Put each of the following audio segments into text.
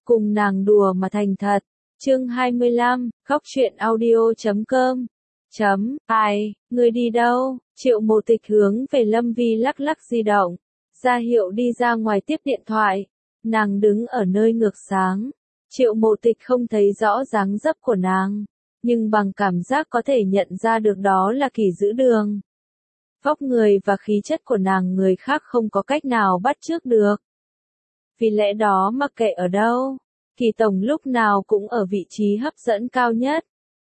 cùng nàng đùa mà thành thật. Chương 25, khóc chuyện audio.com. Ai, ngươi đi đâu? Triệu Mộ Tịch hướng về Lâm Vi lắc lắc di động, ra hiệu đi ra ngoài tiếp điện thoại. Nàng đứng ở nơi ngược sáng. Triệu Mộ Tịch không thấy rõ dáng dấp của nàng, nhưng bằng cảm giác có thể nhận ra được đó là Kỷ Dữ Đường. Vóc người và khí chất của nàng người khác không có cách nào bắt chước được. Vì lẽ đó mặc kệ ở đâu, Kỷ tổng lúc nào cũng ở vị trí hấp dẫn cao nhất.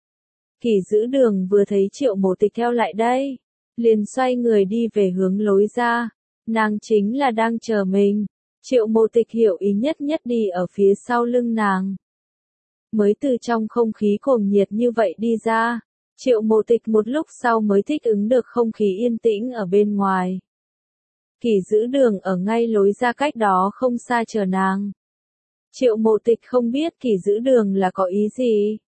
Kỷ Dữ Đường vừa thấy Triệu Mộ Tịch theo lại đây, liền xoay người đi về hướng lối ra. Nàng chính là đang chờ mình. Triệu Mộ Tịch hiểu ý nhất đi ở phía sau lưng nàng. Mới từ trong không khí cuồng nhiệt như vậy đi ra, Triệu Mộ Tịch một lúc sau mới thích ứng được không khí yên tĩnh ở bên ngoài. Kỷ Dữ Đường ở ngay lối ra cách đó không xa chờ nàng. Triệu Mộ Tịch không biết Kỷ Dữ Đường là có ý gì.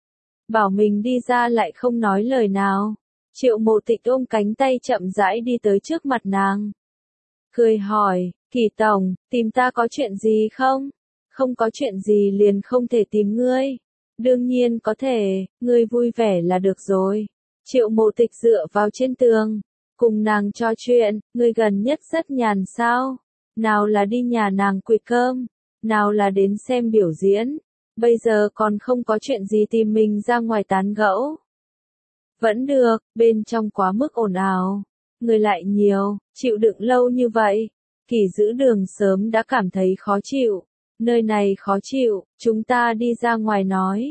Bảo mình đi ra lại không nói lời nào. Triệu Mộ Tịch ôm cánh tay chậm rãi đi tới trước mặt nàng. Cười hỏi, Kỷ tổng, tìm ta có chuyện gì không? Không có chuyện gì liền không thể tìm ngươi. Đương nhiên có thể, ngươi vui vẻ là được rồi. Triệu Mộ Tịch dựa vào trên tường, cùng nàng trò chuyện, ngươi gần nhất rất nhàn sao? Nào là đi nhà nàng quỵt cơm, nào là đến xem biểu diễn. Bây giờ còn không có chuyện gì tìm mình ra ngoài tán gẫu. Vẫn được, bên trong quá mức ồn ào. Người lại nhiều, chịu đựng lâu như vậy. Kỷ Dữ Đường sớm đã cảm thấy khó chịu. Nơi này khó chịu, chúng ta đi ra ngoài nói.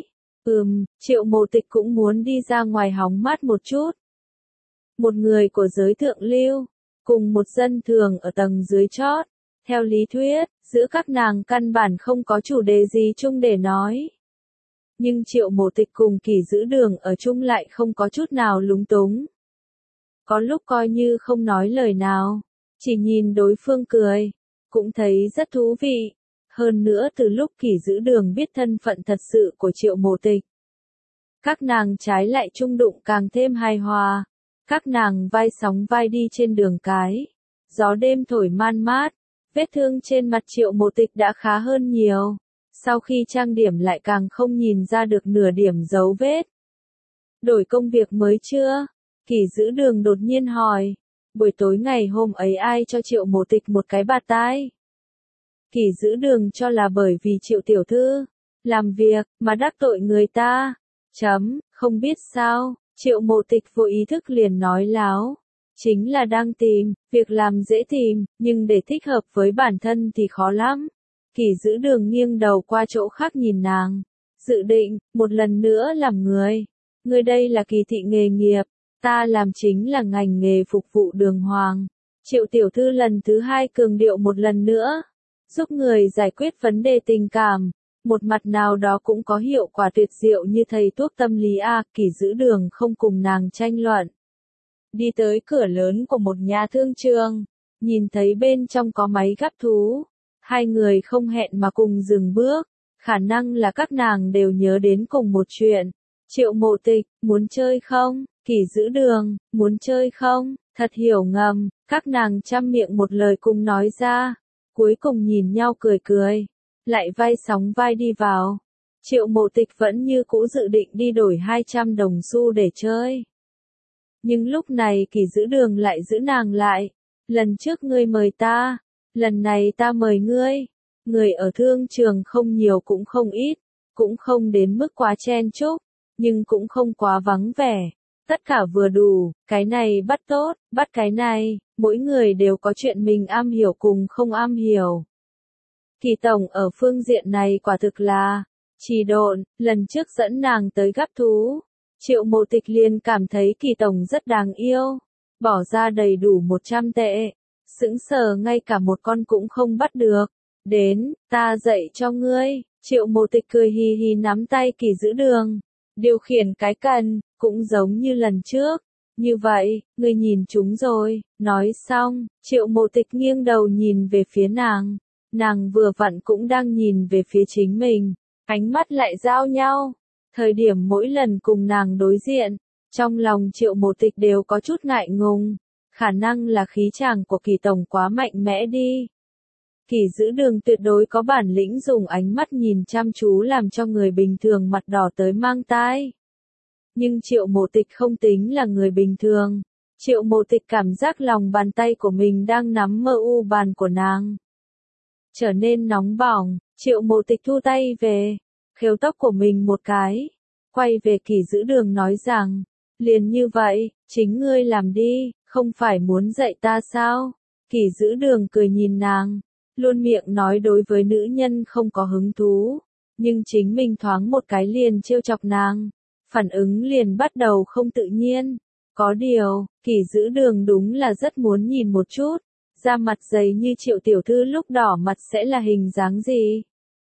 Triệu Mộ Tịch cũng muốn đi ra ngoài hóng mát một chút. Một người của giới thượng lưu, cùng một dân thường ở tầng dưới chót. Theo lý thuyết, giữa các nàng căn bản không có chủ đề gì chung để nói. Nhưng Triệu Mộ Tịch cùng Kỷ Dữ Đường ở chung lại không có chút nào lúng túng. Có lúc coi như không nói lời nào, chỉ nhìn đối phương cười, cũng thấy rất thú vị. Hơn nữa từ lúc Kỷ Dữ Đường biết thân phận thật sự của Triệu Mộ Tịch, các nàng trái lại chung đụng càng thêm hài hòa. Các nàng vai sóng vai đi trên đường cái, gió đêm thổi man mát, vết thương trên mặt Triệu Mộ Tịch đã khá hơn nhiều. Sau khi trang điểm lại càng không nhìn ra được nửa điểm dấu vết. Đổi công việc mới chưa? Kỷ Dữ Đường đột nhiên hỏi. Buổi tối ngày hôm ấy ai cho Triệu Mộ Tịch một cái bạt tai? Kỷ Dữ Đường cho là bởi vì Triệu tiểu thư làm việc mà đắc tội người ta. Không biết sao, Triệu Mộ Tịch vô ý thức liền nói láo. Chính là đang tìm, việc làm dễ tìm, nhưng để thích hợp với bản thân thì khó lắm. Kỷ Dữ Đường nghiêng đầu qua chỗ khác nhìn nàng, dự định, một lần nữa làm người. Người đây là kỳ thị nghề nghiệp, ta làm chính là ngành nghề phục vụ đường hoàng. Triệu tiểu thư lần thứ hai cường điệu một lần nữa, giúp người giải quyết vấn đề tình cảm, một mặt nào đó cũng có hiệu quả tuyệt diệu như thầy thuốc tâm lý a. Kỷ Dữ Đường không cùng nàng tranh luận. Đi tới cửa lớn của một nhà thương trường, nhìn thấy bên trong có máy gắp thú. Hai người không hẹn mà cùng dừng bước, khả năng là các nàng đều nhớ đến cùng một chuyện. Triệu Mộ Tịch, muốn chơi không? Kỷ Dữ Đường, muốn chơi không? Thật hiểu ngầm, các nàng trăm miệng một lời cùng nói ra, cuối cùng nhìn nhau cười, lại vai sóng vai đi vào. Triệu Mộ Tịch vẫn như cũ dự định đi đổi 200 đồng xu để chơi. Nhưng lúc này Kỷ Dữ Đường lại giữ nàng lại. Lần trước ngươi mời ta, lần này ta mời ngươi. Người ở thương trường không nhiều cũng không ít, cũng không đến mức quá chen chúc, nhưng cũng không quá vắng vẻ. Tất cả vừa đủ, cái này bắt tốt, bắt cái này, mỗi người đều có chuyện mình am hiểu cùng không am hiểu. Kỷ tổng ở phương diện này quả thực là trì độn. Lần trước dẫn nàng tới gắp thú, Triệu Mộ Tịch liền cảm thấy Kỷ tổng rất đáng yêu, bỏ ra đầy đủ 100 tệ, sững sờ ngay cả một con cũng không bắt được. Đến, ta dạy cho ngươi. Triệu Mộ Tịch cười hì hì nắm tay Kỷ Dữ Đường, điều khiển cái cần, cũng giống như lần trước. Như vậy, ngươi nhìn chúng rồi. Nói xong, Triệu Mộ Tịch nghiêng đầu nhìn về phía nàng. Nàng vừa vặn cũng đang nhìn về phía chính mình, ánh mắt lại giao nhau. Thời điểm mỗi lần cùng nàng đối diện, trong lòng Triệu Mộ Tịch đều có chút ngại ngùng. Khả năng là khí chàng của Kỷ tổng quá mạnh mẽ đi. Kỳ giữ đường tuyệt đối có bản lĩnh dùng ánh mắt nhìn chăm chú làm cho người bình thường mặt đỏ tới mang tai. Nhưng Triệu Mộ Tịch không tính là người bình thường. Triệu Mộ Tịch cảm giác lòng bàn tay của mình đang nắm mơ u bàn của nàng. Trở nên nóng bỏng, Triệu Mộ Tịch thu tay về, khều tóc của mình một cái. Quay về Kỳ giữ đường nói rằng, liền như vậy, chính ngươi làm đi, không phải muốn dạy ta sao? Kỳ giữ đường cười nhìn nàng, luôn miệng nói đối với nữ nhân không có hứng thú, nhưng chính mình thoáng một cái liền trêu chọc nàng, phản ứng liền bắt đầu không tự nhiên. Có điều, Kỳ giữ đường đúng là rất muốn nhìn một chút, da mặt dày như Triệu tiểu thư lúc đỏ mặt sẽ là hình dáng gì.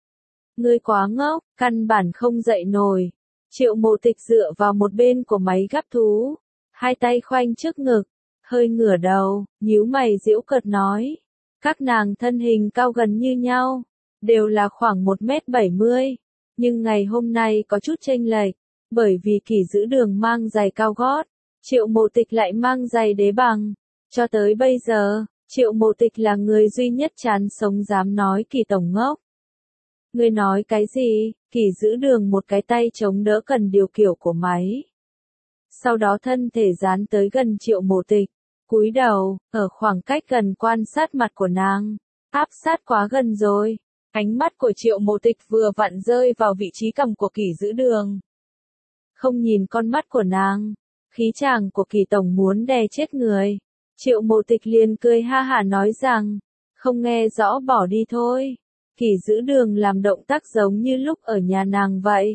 Ngươi quá ngốc, căn bản không dậy nổi. Triệu Mộ Tịch dựa vào một bên của máy gắp thú, hai tay khoanh trước ngực, hơi ngửa đầu, nhíu mày giễu cợt nói. Các nàng thân hình cao gần như nhau, đều là khoảng 1m70, nhưng ngày hôm nay có chút chênh lệch, bởi vì Kỳ giữ đường mang giày cao gót, Triệu Mộ Tịch lại mang giày đế bằng. Cho tới bây giờ, Triệu Mộ Tịch là người duy nhất chán sống dám nói Kỳ tổng ngốc. Ngươi nói cái gì? Kỳ giữ đường một cái tay chống đỡ cần điều khiển của máy. Sau đó thân thể dán tới gần Triệu Mộ Tịch, cúi đầu, ở khoảng cách gần quan sát mặt của nàng. Áp sát quá gần rồi. Ánh mắt của Triệu Mộ Tịch vừa vặn rơi vào vị trí cằm của Kỳ giữ đường. Không nhìn con mắt của nàng, khí chàng của Kỳ tổng muốn đè chết người. Triệu Mộ Tịch liền cười ha hả nói rằng, không nghe rõ bỏ đi thôi. Kỳ giữ đường làm động tác giống như lúc ở nhà nàng vậy.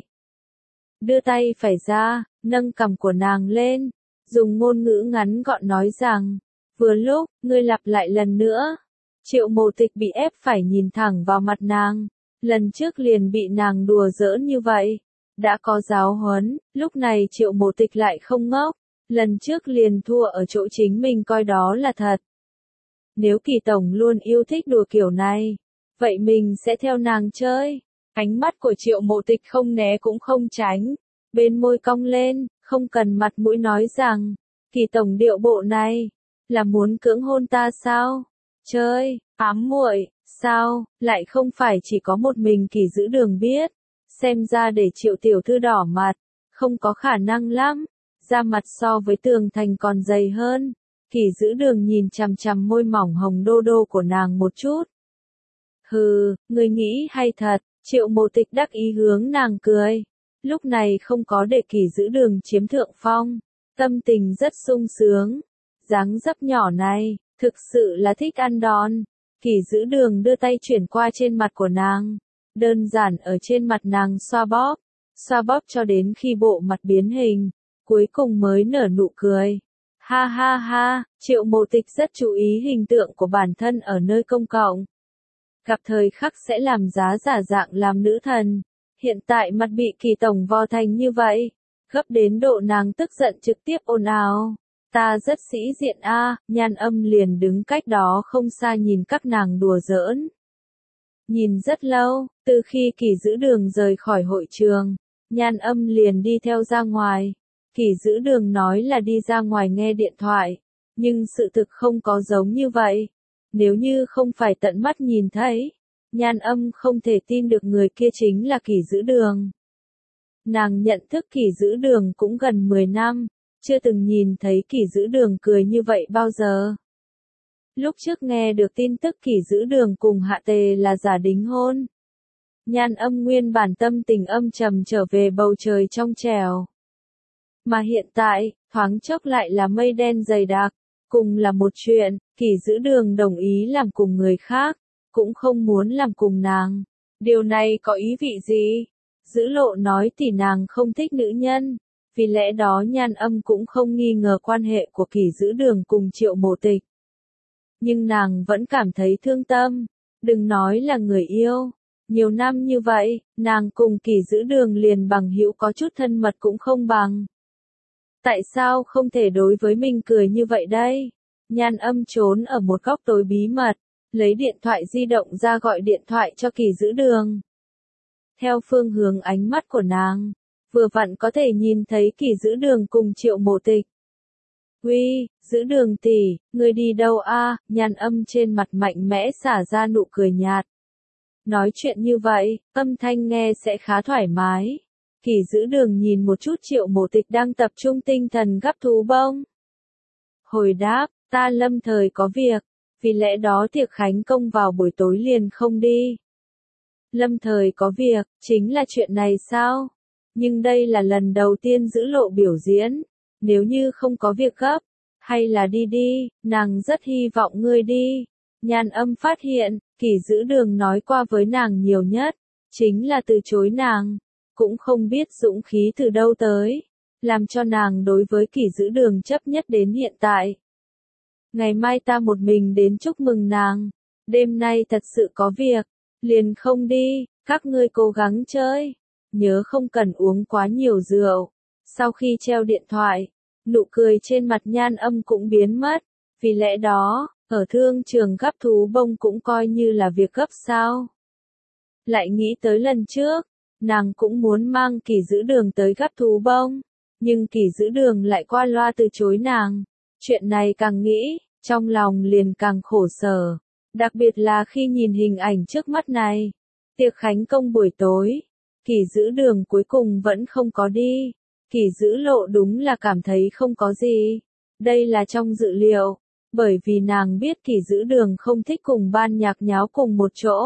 Đưa tay phải ra, nâng cằm của nàng lên, dùng ngôn ngữ ngắn gọn nói rằng, vừa lúc, ngươi lặp lại lần nữa. Triệu Mộ Tịch bị ép phải nhìn thẳng vào mặt nàng, lần trước liền bị nàng đùa giỡn như vậy. Đã có giáo huấn, lúc này Triệu Mộ Tịch lại không ngốc, lần trước liền thua ở chỗ chính mình coi đó là thật. Nếu Kỳ tổng luôn yêu thích đùa kiểu này, vậy mình sẽ theo nàng chơi. Ánh mắt của Triệu Mộ Tịch không né cũng không tránh, bên môi cong lên, không cần mặt mũi nói rằng, Kỳ tổng điệu bộ này, là muốn cưỡng hôn ta sao? Chơi, ám muội, sao, lại không phải chỉ có một mình Kỳ giữ đường biết. Xem ra để Triệu tiểu thư đỏ mặt, không có khả năng lắm, da mặt so với tường thành còn dày hơn. Kỳ giữ đường nhìn chằm chằm môi mỏng hồng đô đô của nàng một chút. Hừ, ngươi nghĩ hay thật, Triệu Mộ Tịch đắc ý hướng nàng cười. Lúc này không có để Kỳ giữ đường chiếm thượng phong, tâm tình rất sung sướng. Dáng dấp nhỏ này, thực sự là thích ăn đòn. Kỳ giữ đường đưa tay chuyển qua trên mặt của nàng, đơn giản ở trên mặt nàng xoa bóp cho đến khi bộ mặt biến hình, cuối cùng mới nở nụ cười. Ha ha ha, Triệu Mộ Tịch rất chú ý hình tượng của bản thân ở nơi công cộng. Gặp thời khắc sẽ làm giá giả dạng làm nữ thần. Hiện tại mặt bị Kỳ tổng vò thành như vậy, gấp đến độ nàng tức giận trực tiếp ồn ào. Ta rất sĩ diện a, Nhan Âm liền đứng cách đó không xa nhìn các nàng đùa giỡn. Nhìn rất lâu, từ khi Kỳ giữ đường rời khỏi hội trường, Nhan Âm liền đi theo ra ngoài. Kỳ giữ đường nói là đi ra ngoài nghe điện thoại, nhưng sự thực không có giống như vậy. Nếu như không phải tận mắt nhìn thấy, Nhan Âm không thể tin được người kia chính là Kỳ giữ đường. Nàng nhận thức Kỳ giữ đường cũng gần 10 năm, chưa từng nhìn thấy Kỳ giữ đường cười như vậy bao giờ. Lúc trước nghe được tin tức Kỳ giữ đường cùng Hạ Tề là giả đính hôn, Nhan Âm nguyên bản tâm tình âm trầm trở về bầu trời trong trẻo. Mà hiện tại, thoáng chốc lại là mây đen dày đặc, cùng là một chuyện, Kỳ giữ đường đồng ý làm cùng người khác, cũng không muốn làm cùng nàng. Điều này có ý vị gì? Giữ lộ nói thì nàng không thích nữ nhân, vì lẽ đó Nhan Âm cũng không nghi ngờ quan hệ của Kỳ giữ đường cùng Triệu Mộ Tịch. Nhưng nàng vẫn cảm thấy thương tâm, đừng nói là người yêu. Nhiều năm như vậy, nàng cùng Kỳ giữ đường liền bằng hữu có chút thân mật cũng không bằng. Tại sao không thể đối với mình cười như vậy đây? Nhan Âm trốn ở một góc tối bí mật, lấy điện thoại di động ra gọi điện thoại cho Kỳ giữ đường. Theo phương hướng ánh mắt của nàng, vừa vặn có thể nhìn thấy Kỳ giữ đường cùng Triệu Mộ Tịch. Quy, giữ đường tỷ, người đi đâu a? Nhan Âm trên mặt mạnh mẽ xả ra nụ cười nhạt. Nói chuyện như vậy, âm thanh nghe sẽ khá thoải mái. Kỳ giữ đường nhìn một chút Triệu Mộ Tịch đang tập trung tinh thần gắp thú bông. Hồi đáp, ta lâm thời có việc, vì lẽ đó tiệc khánh công vào buổi tối liền không đi. Lâm thời có việc, chính là chuyện này sao? Nhưng đây là lần đầu tiên Giữ Lộ biểu diễn, nếu như không có việc gấp, hay là đi đi, nàng rất hy vọng ngươi đi. Nhan Âm phát hiện, Kỳ giữ đường nói qua với nàng nhiều nhất, chính là từ chối nàng, cũng không biết dũng khí từ đâu tới, làm cho nàng đối với Kỳ giữ đường chấp nhất đến hiện tại. Ngày mai ta một mình đến chúc mừng nàng, đêm nay thật sự có việc, liền không đi, các ngươi cố gắng chơi, nhớ không cần uống quá nhiều rượu. Sau khi treo điện thoại, nụ cười trên mặt Nhan Âm cũng biến mất, vì lẽ đó, ở thương trường gắp thú bông cũng coi như là việc gấp sao. Lại nghĩ tới lần trước, nàng cũng muốn mang Kỳ giữ đường tới gắp thú bông, nhưng Kỳ giữ đường lại qua loa từ chối nàng. Chuyện này càng nghĩ, trong lòng liền càng khổ sở, đặc biệt là khi nhìn hình ảnh trước mắt này. Tiệc khánh công buổi tối, Kỳ giữ đường cuối cùng vẫn không có đi. Kỳ giữ lộ đúng là cảm thấy không có gì. Đây là trong dự liệu, bởi vì nàng biết Kỳ giữ đường không thích cùng ban nhạc nháo cùng một chỗ.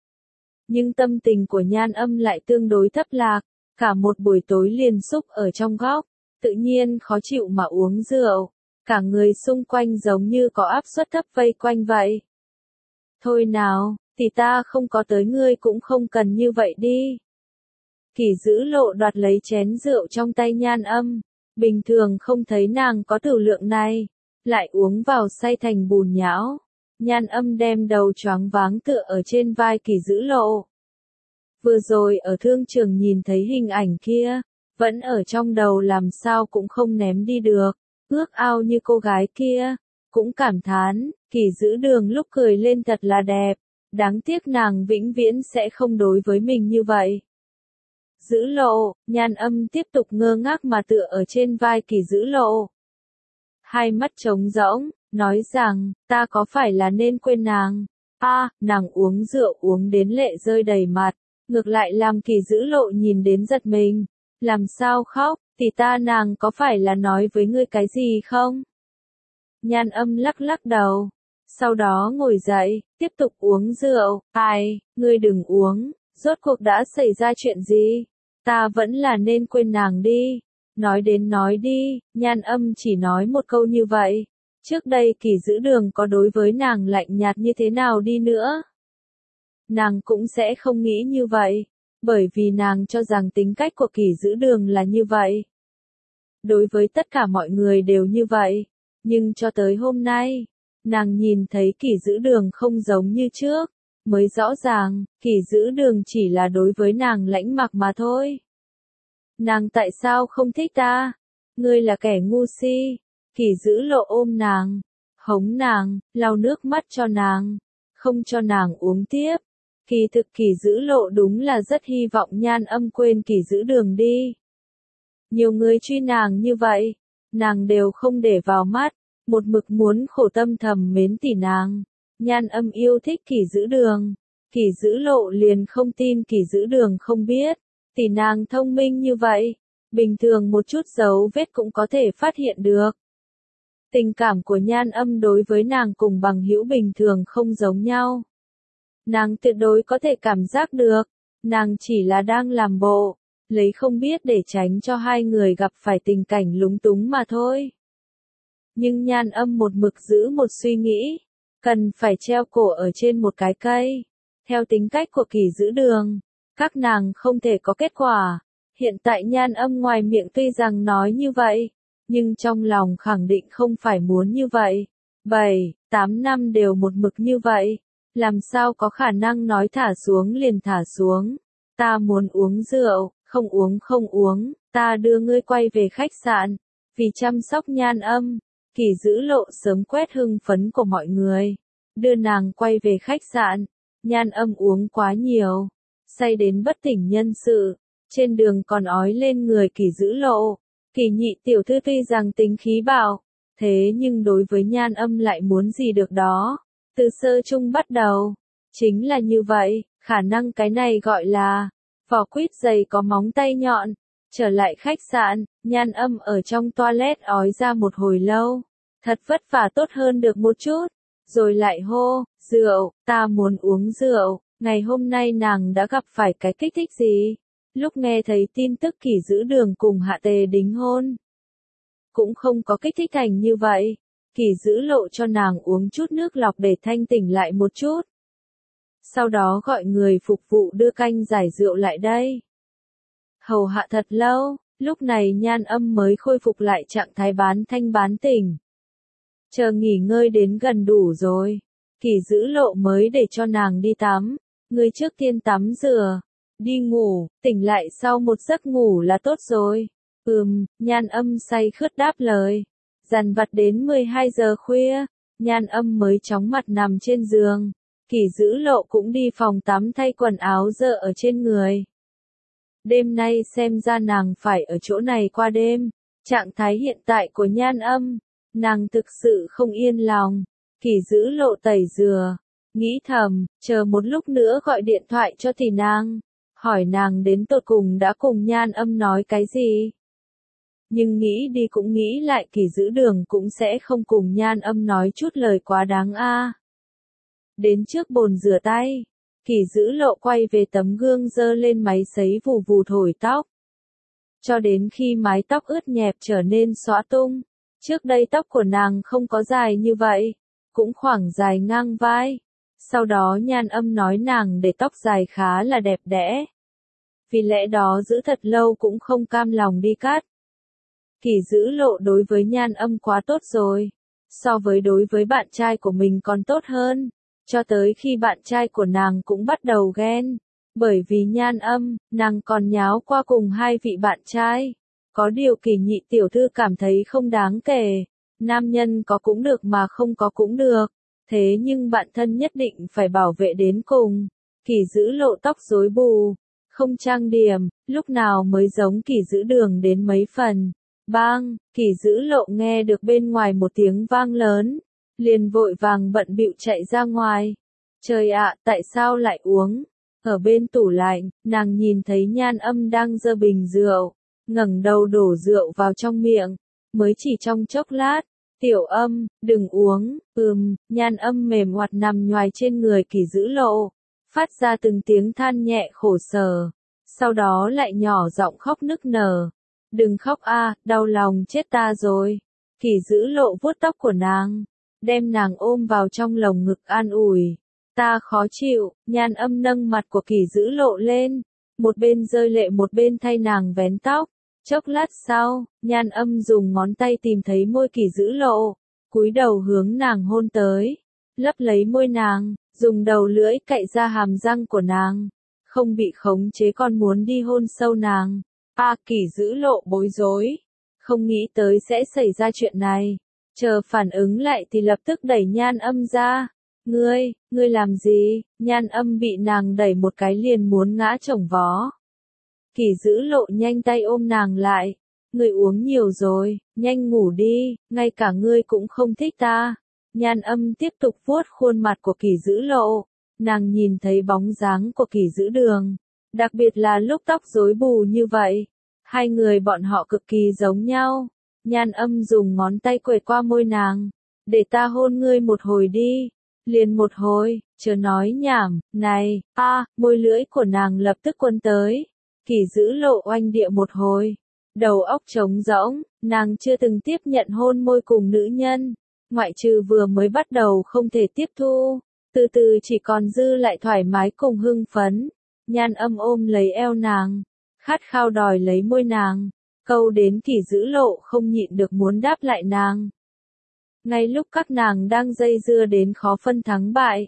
Nhưng tâm tình của Nhan Âm lại tương đối thấp lạc, cả một buổi tối liền xúc ở trong góc, tự nhiên khó chịu mà uống rượu, cả người xung quanh giống như có áp suất thấp vây quanh vậy. Thôi nào, thì ta không có tới ngươi cũng không cần như vậy đi. Kỳ giữ lộ đoạt lấy chén rượu trong tay Nhan Âm, bình thường không thấy nàng có tử lượng này, lại uống vào say thành bùn nhão. Nhan Âm đem đầu choáng váng tựa ở trên vai Kỳ giữ lộ. Vừa rồi ở thương trường nhìn thấy hình ảnh kia, vẫn ở trong đầu làm sao cũng không ném đi được, ước ao như cô gái kia, cũng cảm thán, Kỳ giữ đường lúc cười lên thật là đẹp, đáng tiếc nàng vĩnh viễn sẽ không đối với mình như vậy. Giữ lộ, Nhan Âm tiếp tục ngơ ngác mà tựa ở trên vai Kỳ giữ lộ. Hai mắt trống rỗng, nói rằng, ta có phải là nên quên nàng? Nàng uống rượu uống đến lệ rơi đầy mặt, ngược lại làm Kỳ giữ lộ nhìn đến giật mình. Làm sao khóc, thì ta nàng có phải là nói với ngươi cái gì không? Nhan Âm lắc lắc đầu, sau đó ngồi dậy, tiếp tục uống rượu. Ai, ngươi đừng uống, rốt cuộc đã xảy ra chuyện gì? Ta vẫn là nên quên nàng đi. Nói đến nói đi, Nhan Âm chỉ nói một câu như vậy. Trước đây Kỳ giữ đường có đối với nàng lạnh nhạt như thế nào đi nữa, nàng cũng sẽ không nghĩ như vậy, bởi vì nàng cho rằng tính cách của Kỳ giữ đường là như vậy. Đối với tất cả mọi người đều như vậy, nhưng cho tới hôm nay, nàng nhìn thấy Kỳ giữ đường không giống như trước, mới rõ ràng, Kỳ giữ đường chỉ là đối với nàng lãnh mặc mà thôi. Nàng tại sao không thích ta? Ngươi là kẻ ngu si. Kỳ giữ lộ ôm nàng, hống nàng, lau nước mắt cho nàng, không cho nàng uống tiếp. Kỳ thực Kỳ giữ lộ đúng là rất hy vọng Nhan Âm quên Kỳ giữ đường đi. Nhiều người truy nàng như vậy, nàng đều không để vào mắt, một mực muốn khổ tâm thầm mến tỉ nàng. Nhan Âm yêu thích Kỳ giữ đường, Kỳ giữ lộ liền không tin Kỳ giữ đường không biết, tỉ nàng thông minh như vậy, bình thường một chút dấu vết cũng có thể phát hiện được. Tình cảm của Nhan Âm đối với nàng cùng bằng hữu bình thường không giống nhau. Nàng tuyệt đối có thể cảm giác được, nàng chỉ là đang làm bộ, lấy không biết để tránh cho hai người gặp phải tình cảnh lúng túng mà thôi. Nhưng Nhan Âm một mực giữ một suy nghĩ, cần phải treo cổ ở trên một cái cây. Theo tính cách của Kỳ giữ đường, các nàng không thể có kết quả. Hiện tại Nhan Âm ngoài miệng tuy rằng nói như vậy, nhưng trong lòng khẳng định không phải muốn như vậy. 7-8 năm đều một mực như vậy, làm sao có khả năng nói thả xuống liền thả xuống. Ta muốn uống rượu, không uống, ta đưa ngươi quay về khách sạn. Vì chăm sóc Nhan Âm, Kỳ giữ lộ sớm quét hưng phấn của mọi người, đưa nàng quay về khách sạn. Nhan Âm uống quá nhiều, say đến bất tỉnh nhân sự, trên đường còn ói lên người Kỳ giữ lộ. Kỳ nhị tiểu thư tuy rằng tính khí bạo, Thế nhưng đối với Nhan Âm lại muốn gì được đó. Từ sơ chung bắt đầu. Chính là như vậy, khả năng cái này gọi là vỏ quýt dày có móng tay nhọn. Trở lại khách sạn, Nhan Âm ở trong toilet ói ra một hồi lâu. Thật vất vả tốt hơn được một chút. Rồi lại hô, rượu, ta muốn uống rượu. Ngày hôm nay nàng đã gặp phải cái kích thích gì? Lúc nghe thấy tin tức Kỷ Dữ Đường cùng Hạ Tề đính hôn. Cũng không có kích thích thành như vậy. Kỷ Dữ lộ cho nàng uống chút nước lọc để thanh tỉnh lại một chút. Sau đó gọi người phục vụ đưa canh giải rượu lại đây. Hầu hạ thật lâu, lúc này Nhan Âm mới khôi phục lại trạng thái bán thanh bán tỉnh. Chờ nghỉ ngơi đến gần đủ rồi. Kỷ Dữ lộ mới để cho nàng đi tắm. Người trước tiên tắm rửa. Đi ngủ, tỉnh lại sau một giấc ngủ là tốt rồi. Nhan Âm say khướt đáp lời. Dằn vặt đến 12 giờ khuya, Nhan Âm mới chóng mặt nằm trên giường. Kỷ Dữ lộ cũng đi phòng tắm thay quần áo dơ ở trên người. Đêm nay xem ra nàng phải ở chỗ này qua đêm. Trạng thái hiện tại của Nhan Âm, nàng thực sự không yên lòng. Kỷ Dữ lộ tẩy rửa, nghĩ thầm, chờ một lúc nữa gọi điện thoại cho tỷ nàng. Hỏi nàng đến tột cùng đã cùng Nhan Âm nói cái gì. Nhưng nghĩ đi cũng nghĩ lại Kỷ Dữ Đường cũng sẽ không cùng Nhan Âm nói chút lời quá đáng a. Đến trước bồn rửa tay, Kỷ Dữ lộ quay về tấm gương giơ lên máy sấy vù vù thổi tóc. Cho đến khi mái tóc ướt nhẹp trở nên xõa tung. Trước đây tóc của nàng không có dài như vậy, cũng khoảng dài ngang vai. Sau đó Nhan Âm nói nàng để tóc dài khá là đẹp đẽ. Vì lẽ đó giữ thật lâu cũng không cam lòng đi cắt. Kỷ Dữ lộ đối với Nhan Âm quá tốt rồi. So với đối với bạn trai của mình còn tốt hơn. Cho tới khi bạn trai của nàng cũng bắt đầu ghen. Bởi vì Nhan Âm, nàng còn nháo qua cùng hai vị bạn trai. Có điều Kỷ nhị tiểu thư cảm thấy không đáng kể. Nam nhân có cũng được mà không có cũng được. Thế nhưng bạn thân nhất định phải bảo vệ đến cùng. Kỷ Dữ lộ tóc rối bù, không trang điểm, lúc nào mới giống Kỷ Dữ Đường đến mấy phần. Bang, Kỷ Dữ lộ nghe được bên ngoài một tiếng vang lớn. Liền vội vàng bận bịu chạy ra ngoài. Trời ạ, tại sao lại uống? Ở bên tủ lạnh, nàng nhìn thấy Nhan Âm đang giơ bình rượu. Ngẩng đầu đổ rượu vào trong miệng. Mới chỉ trong chốc lát. Tiểu Âm, đừng uống. Nhan Âm mềm oặt nằm nhoài trên người Kỷ Dữ lộ. Phát ra từng tiếng than nhẹ khổ sở. Sau đó lại nhỏ giọng khóc nức nở. Đừng khóc a, đau lòng chết ta rồi. Kỷ Dữ lộ vuốt tóc của nàng. Đem nàng ôm vào trong lồng ngực an ủi. Ta khó chịu. Nhan Âm nâng mặt của Kỷ Dữ lộ lên. Một bên rơi lệ một bên thay nàng vén tóc. Chốc lát sau, Nhan Âm dùng ngón tay tìm thấy môi Kỷ Dữ lộ. Cúi đầu hướng nàng hôn tới. Lấp lấy môi nàng, dùng đầu lưỡi cạy ra hàm răng của nàng. Không bị khống chế còn muốn đi hôn sâu nàng. Kỷ Dữ lộ bối rối. Không nghĩ tới sẽ xảy ra chuyện này. Chờ phản ứng lại thì lập tức đẩy Nhan Âm ra. Ngươi làm gì? Nhan Âm bị nàng đẩy một cái liền muốn ngã chồng vó. Kỷ Dữ lộ nhanh tay ôm nàng lại. Ngươi uống nhiều rồi, nhanh ngủ đi, ngay cả ngươi cũng không thích ta. Nhan Âm tiếp tục vuốt khuôn mặt của Kỷ Dữ lộ. Nàng nhìn thấy bóng dáng của Kỷ Dữ Đường. Đặc biệt là lúc tóc rối bù như vậy. Hai người bọn họ cực kỳ giống nhau. Nhan Âm dùng ngón tay quệt qua môi nàng. Để ta hôn ngươi một hồi đi. Liền một hồi, chớ nói nhảm, này, môi lưỡi của nàng lập tức quấn tới. Kỷ Dữ lộ oanh địa một hồi. Đầu óc trống rỗng, nàng chưa từng tiếp nhận hôn môi cùng nữ nhân. Ngoại trừ vừa mới bắt đầu không thể tiếp thu. Từ từ chỉ còn dư lại thoải mái cùng hưng phấn. Nhan Âm ôm lấy eo nàng. Khát khao đòi lấy môi nàng. Câu đến Kỷ Dữ lộ không nhịn được muốn đáp lại nàng. Ngay lúc các nàng đang dây dưa đến khó phân thắng bại.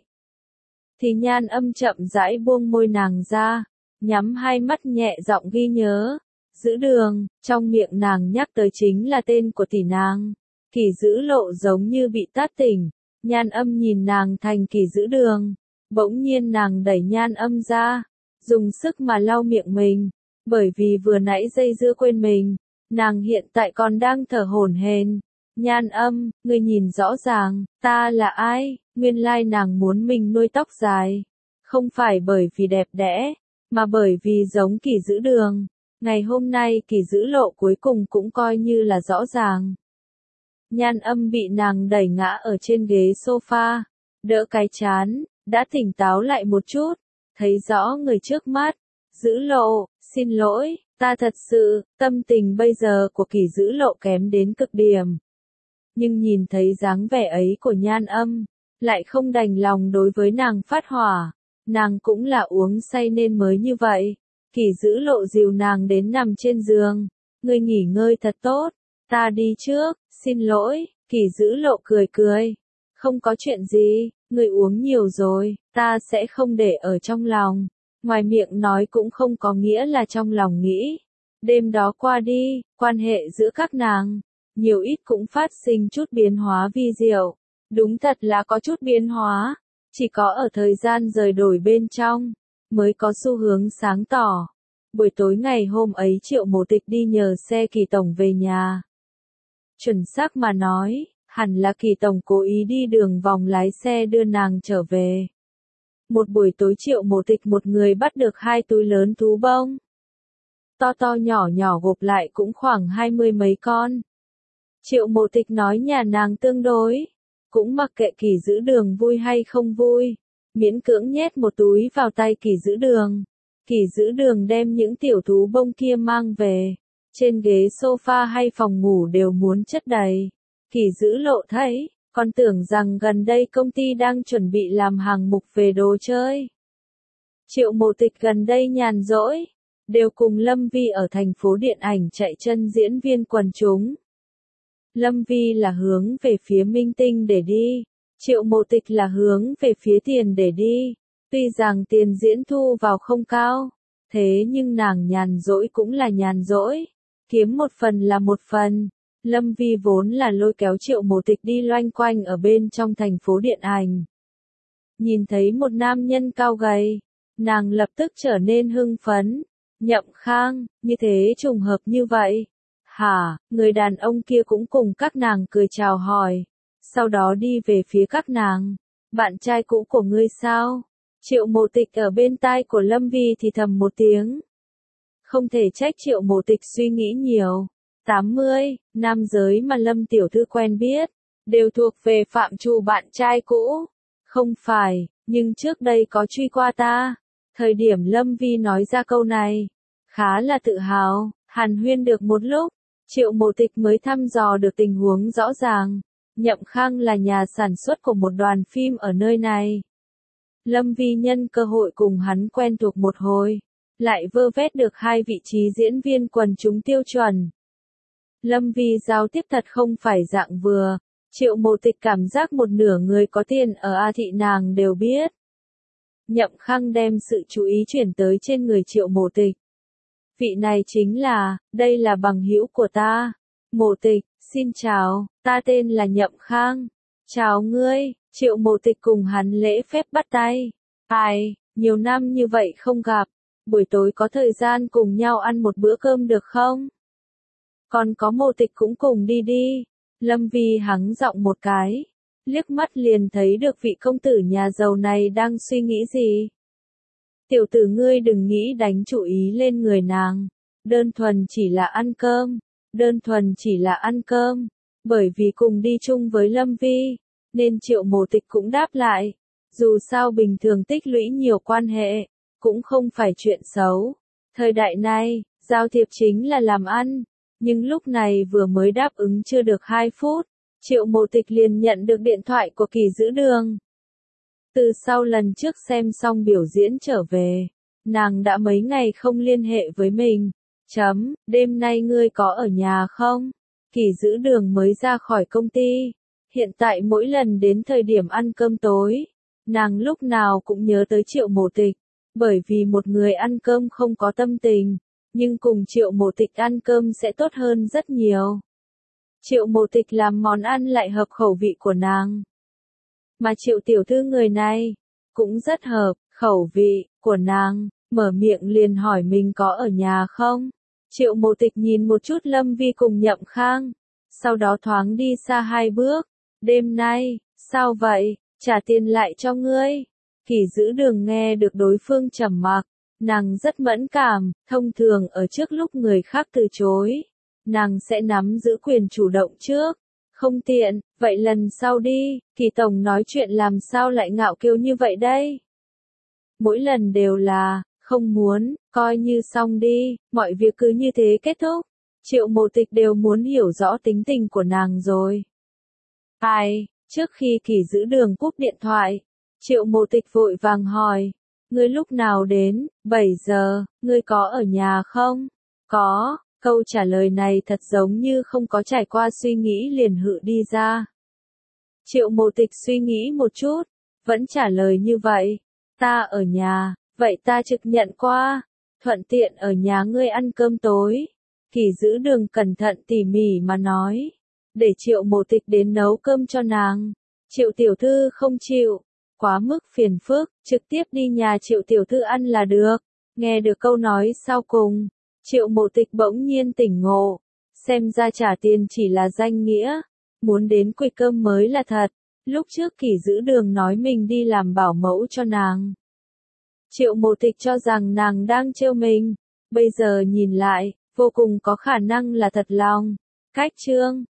Thì Nhan Âm chậm rãi buông môi nàng ra. Nhắm hai mắt nhẹ giọng ghi nhớ. Dữ Đường, trong miệng nàng nhắc tới chính là tên của tỷ nàng. Kỷ Dữ lộ giống như bị tát tỉnh. Nhan Âm nhìn nàng thành Kỷ Dữ Đường. Bỗng nhiên nàng đẩy Nhan Âm ra. Dùng sức mà lau miệng mình. Bởi vì vừa nãy dây dưa quên mình. Nàng hiện tại còn đang thở hổn hển. Nhan Âm, ngươi nhìn rõ ràng, ta là ai? Nguyên lai nàng muốn mình nuôi tóc dài. Không phải bởi vì đẹp đẽ, mà bởi vì giống Kỳ Dữ Đường. Ngày hôm nay Kỳ Dữ lộ cuối cùng cũng coi như là rõ ràng. Nhan Âm bị nàng đẩy ngã ở trên ghế sofa, đỡ cái chán, đã tỉnh táo lại một chút, thấy rõ người trước mắt. Dữ lộ, xin lỗi, ta thật sự, tâm tình bây giờ của Kỳ Dữ lộ kém đến cực điểm. Nhưng nhìn thấy dáng vẻ ấy của Nhan Âm, lại không đành lòng đối với nàng phát hỏa. Nàng cũng là uống say nên mới như vậy. Kỳ Dữ lộ dìu nàng đến nằm trên giường. Ngươi nghỉ ngơi thật tốt, ta đi trước, xin lỗi. Kỳ Dữ lộ cười cười. Không có chuyện gì, ngươi uống nhiều rồi, ta sẽ không để ở trong lòng. Ngoài miệng nói cũng không có nghĩa là trong lòng nghĩ. Đêm đó qua đi, quan hệ giữa các nàng, nhiều ít cũng phát sinh chút biến hóa vi diệu. Đúng thật là có chút biến hóa, chỉ có ở thời gian rời đổi bên trong, mới có xu hướng sáng tỏ. Buổi tối ngày hôm ấy Triệu Mộ Tịch đi nhờ xe Kỳ Tổng về nhà. Chuẩn xác mà nói, hẳn là Kỳ Tổng cố ý đi đường vòng lái xe đưa nàng trở về. Một buổi tối Triệu Mộ Tịch một người bắt được 2 túi lớn thú bông. To to nhỏ nhỏ gộp lại cũng khoảng 20 mấy con. Triệu Mộ Tịch nói nhà nàng tương đối, cũng mặc kệ Kỳ Dữ Đường vui hay không vui, miễn cưỡng nhét một túi vào tay Kỳ Dữ Đường. Kỳ Dữ Đường đem những tiểu thú bông kia mang về, trên ghế sofa hay phòng ngủ đều muốn chất đầy. Kỳ Dữ lộ thấy, còn tưởng rằng gần đây công ty đang chuẩn bị làm hàng mục về đồ chơi. Triệu Mộ Tịch gần đây nhàn rỗi, đều cùng Lâm Vi ở thành phố điện ảnh chạy chân diễn viên quần chúng. Lâm Vi là hướng về phía minh tinh để đi, Triệu Mộ Tịch là hướng về phía tiền để đi. Tuy rằng tiền diễn thu vào không cao, thế nhưng nàng nhàn rỗi cũng là nhàn rỗi, kiếm một phần là một phần. Lâm Vi vốn là lôi kéo Triệu Mộ Tịch đi loanh quanh ở bên trong thành phố điện ảnh. Nhìn thấy một nam nhân cao gầy, nàng lập tức trở nên hưng phấn. Nhậm Khang, như thế trùng hợp như vậy. Hả, người đàn ông kia cũng cùng các nàng cười chào hỏi. Sau đó đi về phía các nàng. Bạn trai cũ của ngươi sao? Triệu Mộ Tịch ở bên tai của Lâm Vi thì thầm một tiếng. Không thể trách Triệu Mộ Tịch suy nghĩ nhiều. 80, nam giới mà Lâm tiểu thư quen biết, đều thuộc về phạm trù bạn trai cũ. Không phải, nhưng trước đây có truy qua ta. Thời điểm Lâm Vi nói ra câu này, khá là tự hào, hàn huyên được một lúc, Triệu Mộ Tịch mới thăm dò được tình huống rõ ràng. Nhậm Khang là nhà sản xuất của một đoàn phim ở nơi này. Lâm Vi nhân cơ hội cùng hắn quen thuộc một hồi, lại vơ vét được 2 vị trí diễn viên quần chúng tiêu chuẩn. Lâm Vi giao tiếp thật không phải dạng vừa, Triệu Mộ Tịch cảm giác một nửa người có tiền ở A Thị nàng đều biết. Nhậm Khang đem sự chú ý chuyển tới trên người Triệu Mộ Tịch. Vị này chính là, đây là bằng hữu của ta. Mộ Tịch, xin chào, ta tên là Nhậm Khang. Chào ngươi, Triệu Mộ Tịch cùng hắn lễ phép bắt tay. Ai, nhiều năm như vậy không gặp, buổi tối có thời gian cùng nhau ăn một bữa cơm được không? Còn có Mộ Tịch cũng cùng đi đi. Lâm Vi hắng giọng một cái, liếc mắt liền thấy được vị công tử nhà giàu này đang suy nghĩ gì. Tiểu tử ngươi đừng nghĩ đánh chủ ý lên người nàng, đơn thuần chỉ là ăn cơm, đơn thuần chỉ là ăn cơm, bởi vì cùng đi chung với Lâm Vi, nên Triệu Mộ Tịch cũng đáp lại, dù sao bình thường tích lũy nhiều quan hệ, cũng không phải chuyện xấu. Thời đại này, giao thiệp chính là làm ăn, nhưng lúc này vừa mới đáp ứng chưa được 2 phút, Triệu Mộ Tịch liền nhận được điện thoại của Kỳ Dữ Đường. Từ sau lần trước xem xong biểu diễn trở về, nàng đã mấy ngày không liên hệ với mình. Đêm nay ngươi có ở nhà không? Kỳ Dữ Đường mới ra khỏi công ty. Hiện tại mỗi lần đến thời điểm ăn cơm tối, nàng lúc nào cũng nhớ tới Triệu Mộ Tịch, bởi vì một người ăn cơm không có tâm tình, nhưng cùng Triệu Mộ Tịch ăn cơm sẽ tốt hơn rất nhiều. Triệu Mộ Tịch làm món ăn lại hợp khẩu vị của nàng. Mà Triệu tiểu thư người này, cũng rất hợp khẩu vị của nàng, mở miệng liền hỏi mình có ở nhà không. Triệu Mộ Tịch nhìn một chút Lâm Vi cùng Nhậm Khang, sau đó thoáng đi xa 2 bước. Đêm nay, sao vậy, trả tiền lại cho ngươi. Kỷ Giữ Đường nghe được đối phương trầm mặc, nàng rất mẫn cảm, thông thường ở trước lúc người khác từ chối, nàng sẽ nắm giữ quyền chủ động trước. Không tiện, vậy lần sau đi, Kỷ tổng nói chuyện làm sao lại ngạo kiêu như vậy đây? Mỗi lần đều là, không muốn, coi như xong đi, mọi việc cứ như thế kết thúc. Triệu Mộ Tịch đều muốn hiểu rõ tính tình của nàng rồi. Ai, trước khi Kỷ Giữ Đường cúp điện thoại, Triệu Mộ Tịch vội vàng hỏi, ngươi lúc nào đến? 7 giờ, ngươi có ở nhà không? Có, câu trả lời này thật giống như không có trải qua suy nghĩ liền hự đi ra. Triệu Mộ Tịch suy nghĩ một chút, vẫn trả lời như vậy, ta ở nhà, vậy ta trực nhận qua, thuận tiện ở nhà ngươi ăn cơm tối. Kỷ Giữ Đường cẩn thận tỉ mỉ mà nói, để Triệu Mộ Tịch đến nấu cơm cho nàng. Triệu tiểu thư không chịu, quá mức phiền phức, trực tiếp đi nhà Triệu tiểu thư ăn là được. Nghe được câu nói sau cùng, Triệu Mộ Tịch bỗng nhiên tỉnh ngộ, xem ra trả tiền chỉ là danh nghĩa, muốn đến quầy cơm mới là thật. Lúc trước Kỷ Giữ Đường nói mình đi làm bảo mẫu cho nàng. Triệu Mộ Tịch cho rằng nàng đang trêu mình, bây giờ nhìn lại, vô cùng có khả năng là thật lòng. Cách chương